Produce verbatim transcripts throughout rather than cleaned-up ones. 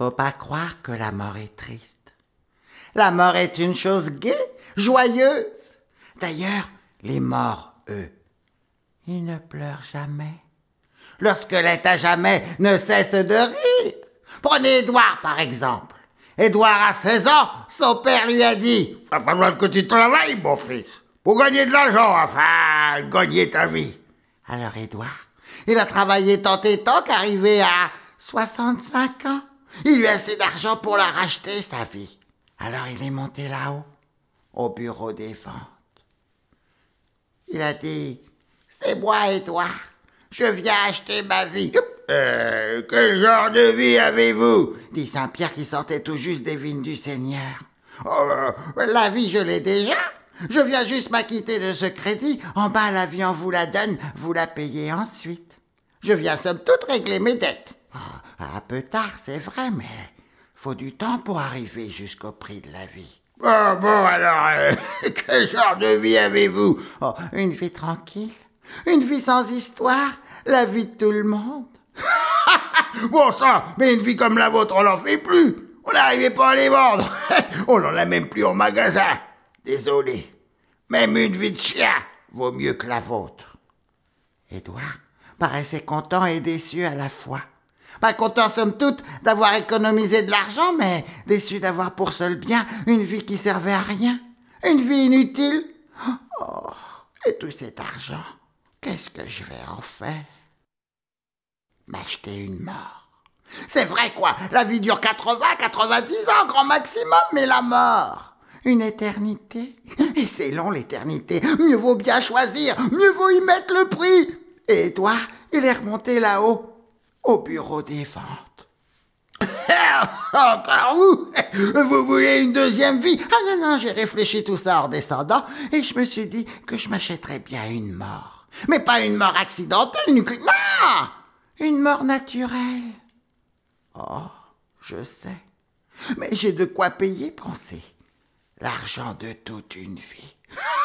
Faut pas croire que la mort est triste. La mort est une chose gaie, joyeuse. D'ailleurs, les morts, eux, ils ne pleurent jamais. Leur squelette à jamais ne cesse de rire. Prenez Édouard, par exemple. Édouard a seize ans, son père lui a dit « Va falloir que tu travailles, mon fils, pour gagner de l'argent, enfin, gagner ta vie. » Alors Édouard, il a travaillé tant et tant qu'arrivé à soixante-cinq ans, il lui a assez d'argent pour la racheter, sa vie. Alors il est monté là-haut, au bureau des ventes. Il a dit « C'est moi, Édouard, je viens acheter ma vie. » Euh, quel genre de vie avez-vous? Dit Saint-Pierre qui sortait tout juste des vignes du Seigneur. Oh, la vie, je l'ai déjà. Je viens juste m'acquitter de ce crédit. En bas, la vie, on vous la donne, vous la payez ensuite. Je viens somme toute régler mes dettes. Oh, un peu tard, c'est vrai, mais faut du temps pour arriver jusqu'au prix de la vie. Oh, bon, alors, euh, quel genre de vie avez-vous? Oh, une vie tranquille, une vie sans histoire, la vie de tout le monde. Bon sang, mais une vie comme la vôtre, on n'en fait plus. On n'arrivait pas à les vendre. On n'en a même plus en magasin. Désolé. Même une vie de chien vaut mieux que la vôtre. Édouard paraissait content et déçu à la fois. Pas content, somme toute, d'avoir économisé de l'argent, mais déçu d'avoir pour seul bien une vie qui servait à rien. Une vie inutile. Oh, et tout cet argent, qu'est-ce que je vais en faire? M'acheter une mort. C'est vrai quoi, la vie dure quatre-vingts, quatre-vingt-dix ans, grand maximum, mais la mort, une éternité. Et c'est long l'éternité, mieux vaut bien choisir, mieux vaut y mettre le prix. Et toi, il est remonté là-haut, au bureau des ventes. Encore vous? Vous voulez une deuxième vie? Ah non, non, j'ai réfléchi tout ça en descendant, et je me suis dit que je m'achèterais bien une mort. Mais pas une mort accidentelle, nucléaire, non! Une mort naturelle. Oh, je sais. Mais j'ai de quoi payer, pensez. L'argent de toute une vie.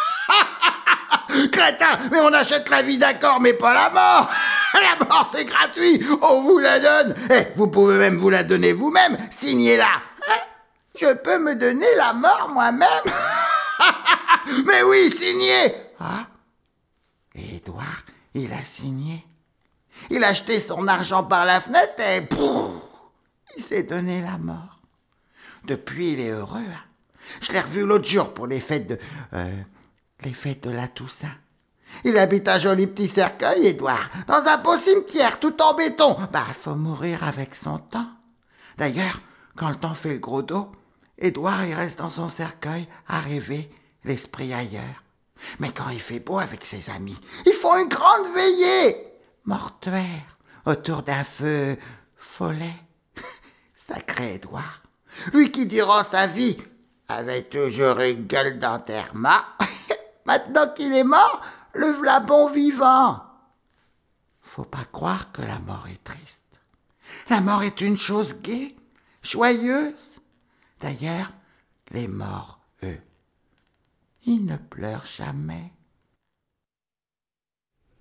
Crétin, mais on achète la vie, d'accord, mais pas la mort. La mort, c'est gratuit, on vous la donne. Eh, vous pouvez même vous la donner vous-même, signez-la. Hein? Je peux me donner la mort moi-même. Mais oui, signez. Ah. Et Édouard, il a signé. Il a jeté son argent par la fenêtre et pouf, il s'est donné la mort. Depuis, il est heureux. Hein. Je l'ai revu l'autre jour pour les fêtes de euh, les fêtes de la Toussaint. Il habite un joli petit cercueil, Édouard, dans un beau cimetière, tout en béton. Bah, faut mourir avec son temps. D'ailleurs, quand le temps fait le gros dos, Édouard, il reste dans son cercueil à rêver, l'esprit ailleurs. Mais quand il fait beau avec ses amis, ils font une grande veillée mortuaire, autour d'un feu follet. Sacré Édouard, lui qui durant sa vie avait toujours une gueule d'enterrement, maintenant qu'il est mort, le v'là bon vivant. Faut pas croire que la mort est triste. La mort est une chose gaie, joyeuse. D'ailleurs, les morts, eux, ils ne pleurent jamais.